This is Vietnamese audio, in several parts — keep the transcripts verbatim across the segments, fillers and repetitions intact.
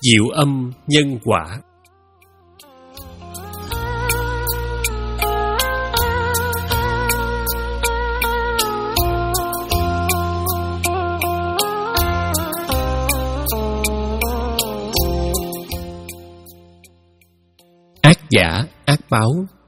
Diệu âm nhân quả. Ác giả ác báo.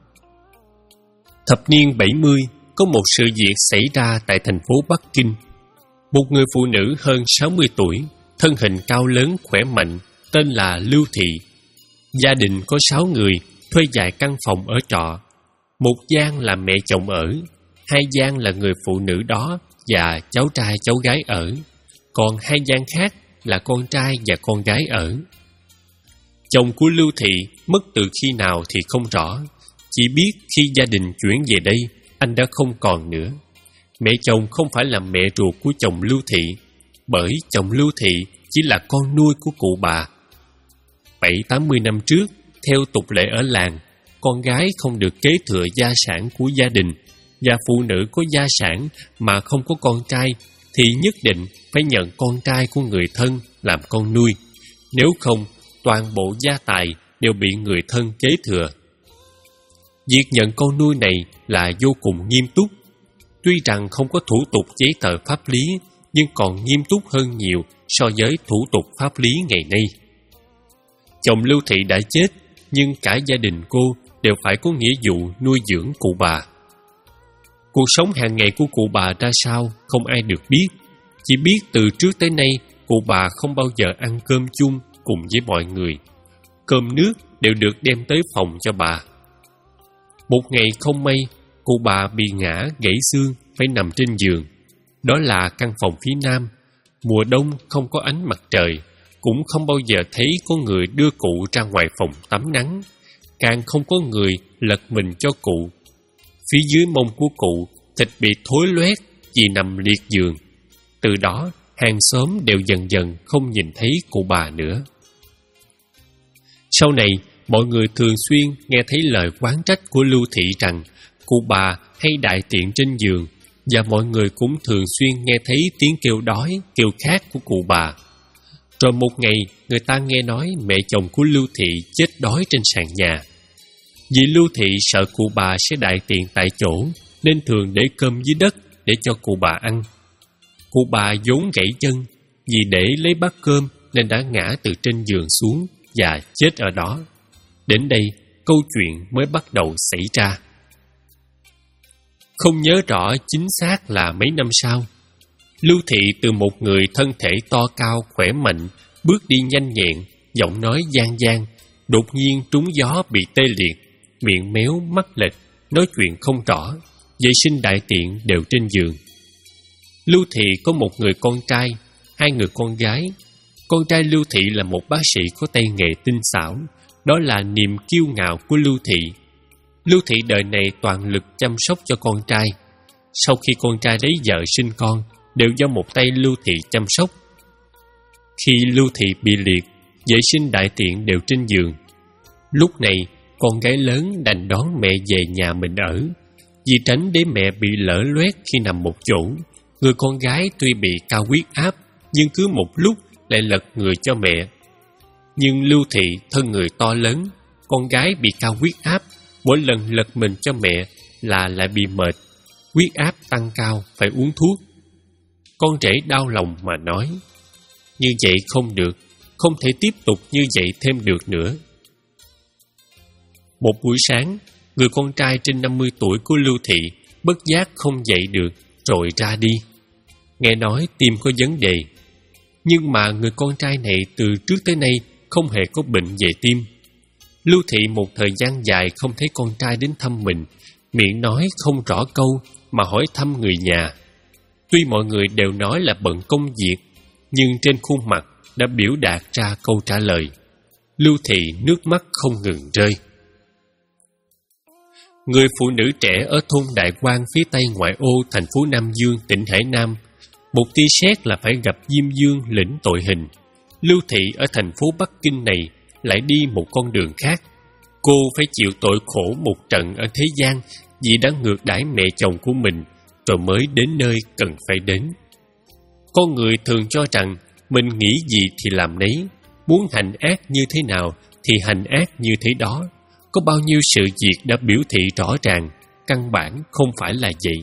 Thập niên bảy mươi, có một sự việc xảy ra tại thành phố Bắc Kinh. Một người phụ nữ hơn sáu mươi tuổi, thân hình cao lớn khỏe mạnh, tên là Lưu Thị. Gia đình có sáu người, thuê vài căn phòng ở trọ. Một gian là mẹ chồng ở, hai gian là người phụ nữ đó và cháu trai cháu gái ở, còn hai gian khác là con trai và con gái ở. Chồng của Lưu Thị mất từ khi nào thì không rõ, chỉ biết khi gia đình chuyển về đây, anh đã không còn nữa. Mẹ chồng không phải là mẹ ruột của chồng Lưu Thị, bởi chồng Lưu Thị chỉ là con nuôi của cụ bà. Bảy tám mươi năm trước, theo tục lệ ở làng, con gái không được kế thừa gia sản của gia đình, và phụ nữ có gia sản mà không có con trai thì nhất định phải nhận con trai của người thân làm con nuôi. Nếu không, toàn bộ gia tài đều bị người thân kế thừa. Việc nhận con nuôi này là vô cùng nghiêm túc. Tuy rằng không có thủ tục giấy tờ pháp lý, nhưng còn nghiêm túc hơn nhiều so với thủ tục pháp lý ngày nay. Chồng Lưu Thị đã chết, nhưng cả gia đình cô đều phải có nghĩa vụ nuôi dưỡng cụ bà. Cuộc sống hàng ngày của cụ bà ra sao không ai được biết. Chỉ biết từ trước tới nay cụ bà không bao giờ ăn cơm chung cùng với mọi người. Cơm nước đều được đem tới phòng cho bà. Một ngày không may, cụ bà bị ngã gãy xương, phải nằm trên giường. Đó là căn phòng phía nam. Mùa đông không có ánh mặt trời, cũng không bao giờ thấy có người đưa cụ ra ngoài phòng tắm nắng, càng không có người lật mình cho cụ. Phía dưới mông của cụ thịt bị thối loét vì nằm liệt giường. Từ đó hàng xóm đều dần dần không nhìn thấy cụ bà nữa. Sau này, mọi người thường xuyên nghe thấy lời oán trách của Lưu Thị rằng cụ bà hay đại tiện trên giường, và mọi người cũng thường xuyên nghe thấy tiếng kêu đói, kêu khát của cụ bà. Rồi một ngày, người ta nghe nói mẹ chồng của Lưu Thị chết đói trên sàn nhà. Vì Lưu Thị sợ cụ bà sẽ đại tiện tại chỗ, nên thường để cơm dưới đất để cho cụ bà ăn. Cụ bà vốn gãy chân, vì để lấy bát cơm nên đã ngã từ trên giường xuống và chết ở đó. Đến đây, câu chuyện mới bắt đầu xảy ra. Không nhớ rõ chính xác là mấy năm sau, Lưu Thị từ một người thân thể to cao khỏe mạnh, bước đi nhanh nhẹn, giọng nói gian gian, đột nhiên trúng gió bị tê liệt, miệng méo mắt lệch, nói chuyện không rõ, vệ sinh đại tiện đều trên giường. Lưu Thị có một người con trai, hai người con gái. Con trai Lưu Thị là một bác sĩ có tay nghề tinh xảo, đó là niềm kiêu ngạo của Lưu Thị. Lưu Thị đời này toàn lực chăm sóc cho con trai. Sau khi con trai lấy vợ sinh con, đều do một tay Lưu Thị chăm sóc. Khi Lưu Thị bị liệt, vệ sinh đại tiện đều trên giường. Lúc này, con gái lớn đành đón mẹ về nhà mình ở. Vì tránh để mẹ bị lở loét khi nằm một chỗ, người con gái tuy bị cao huyết áp, nhưng cứ một lúc lại lật người cho mẹ. Nhưng Lưu Thị thân người to lớn, con gái bị cao huyết áp, mỗi lần lật mình cho mẹ là lại bị mệt, huyết áp tăng cao phải uống thuốc. Con rể đau lòng mà nói, như vậy không được, không thể tiếp tục như vậy thêm được nữa. Một buổi sáng, người con trai trên năm mươi tuổi của Lưu Thị bất giác không dậy được rồi ra đi. Nghe nói tim có vấn đề, nhưng mà người con trai này từ trước tới nay không hề có bệnh về tim. Lưu Thị một thời gian dài không thấy con trai đến thăm mình, miệng nói không rõ câu mà hỏi thăm người nhà. Tuy mọi người đều nói là bận công việc, nhưng trên khuôn mặt đã biểu đạt ra câu trả lời. Lưu Thị nước mắt không ngừng rơi. Người phụ nữ trẻ ở thôn Đại Quang phía tây ngoại ô thành phố Nam Dương, tỉnh Hải Nam, một tia sét là phải gặp Diêm Dương lĩnh tội hình. Lưu Thị ở thành phố Bắc Kinh này lại đi một con đường khác. Cô phải chịu tội khổ một trận ở thế gian vì đã ngược đãi mẹ chồng của mình, rồi mới đến nơi cần phải đến. Con người thường cho rằng mình nghĩ gì thì làm nấy, muốn hành ác như thế nào thì hành ác như thế đó. Có bao nhiêu sự việc đã biểu thị rõ ràng, căn bản không phải là vậy.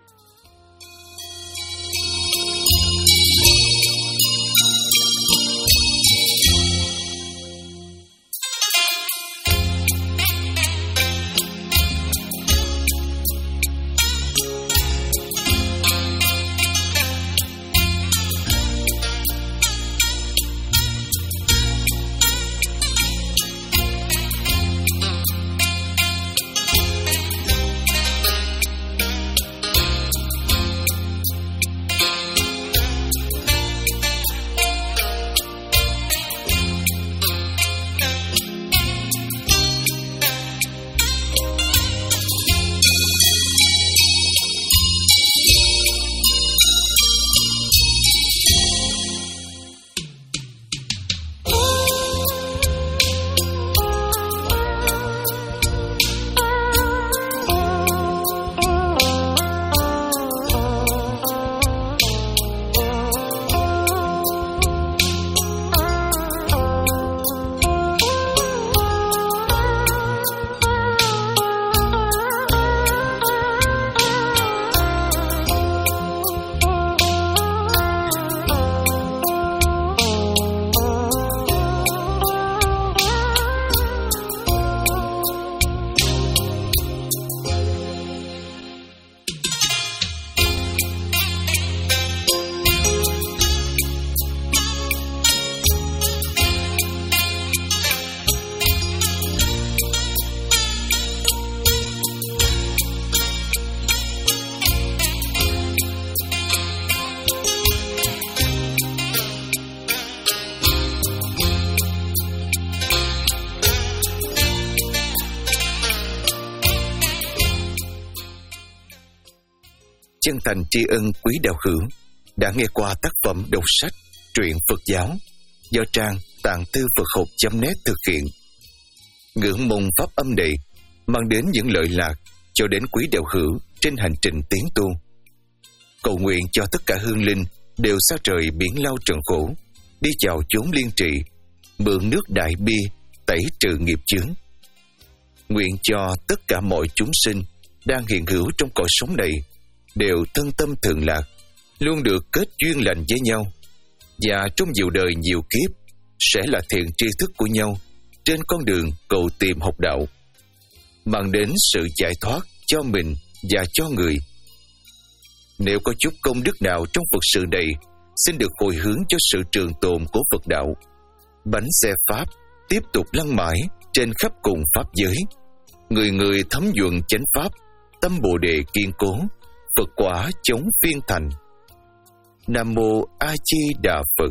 Chân thành tri ân quý đạo hữu đã nghe qua tác phẩm đọc sách truyện Phật giáo do trang tạng thư Phật học chấm net thực hiện. Ngưỡng mong pháp âm này mang đến những lợi lạc cho đến quý đạo hữu trên hành trình tiến tu. Cầu nguyện cho tất cả hương linh đều xa trời biển lao trần khổ, đi vào chốn liên trị, mượn nước đại bi tẩy trừ nghiệp chướng. Nguyện cho tất cả mọi chúng sinh đang hiện hữu trong cõi sống này đều thân tâm thường lạc, luôn được kết duyên lành với nhau, và trong nhiều đời nhiều kiếp sẽ là thiện tri thức của nhau trên con đường cầu tìm học đạo, mang đến sự giải thoát cho mình và cho người. Nếu có chút công đức nào trong Phật sự này, xin được hồi hướng cho sự trường tồn của Phật đạo. Bánh xe Pháp tiếp tục lăn mãi trên khắp cùng Pháp giới, người người thấm nhuận chánh Pháp, tâm Bồ Đề kiên cố, Phật quả chống phiên thành. Nam Mô A Di Đà Phật.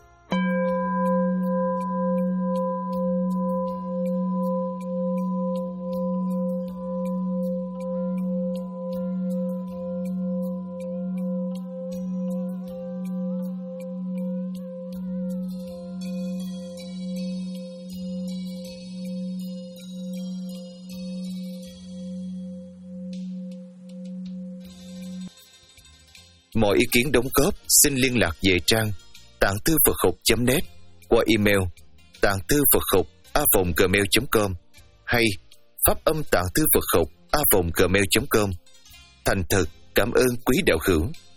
Mọi ý kiến đóng góp xin liên lạc về trang tạng thư Phật học chấm net qua email tạng thư Phật học a vòng gmail chấm com hay pháp âm tạng thư Phật học a vòng gmail chấm com. Thành thật cảm ơn quý đạo hữu.